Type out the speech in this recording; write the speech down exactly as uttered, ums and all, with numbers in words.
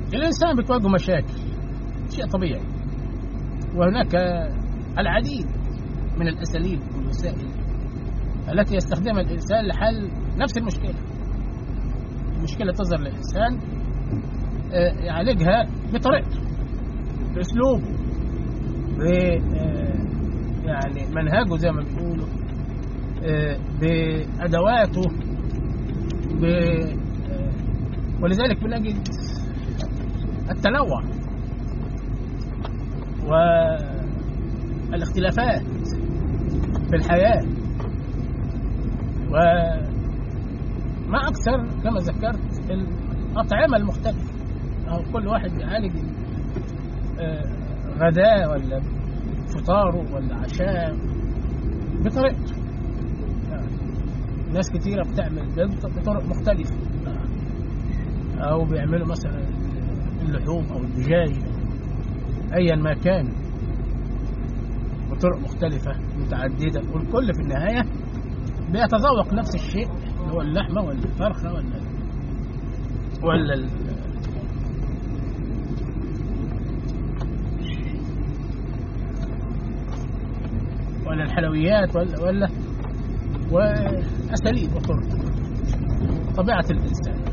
الإنسان بتواجهه مشاكل، شيء طبيعي، وهناك العديد من الأساليب والوسائل التي يستخدمها الإنسان لحل نفس المشكلة. المشكلة تظهر للإنسان يعالجها بطريقته، بأسلوبه، ب يعني منهجه زي ما بيقولوا، بأدواته، ب... ولذلك بنجد التنوع والاختلافات في الحياة، وما أكثر كما ذكرت الأطعمة المختلفة. كل واحد بيعالج غداء ولا فطاره ولا عشاء بطريقته. ناس كتيرة بتعمل بيض بطرق مختلفة، أو بيعملوا مثلا اللحوم أو الدجاج أيا ما كان بطرق مختلفة متعددة، والكل في النهاية بيتذوق نفس الشيء، هو اللحمة ولا الفرخة ولا ولا ال... ولا الحلويات ولا ولا وأساليب وطرق طبيعة الإنسان.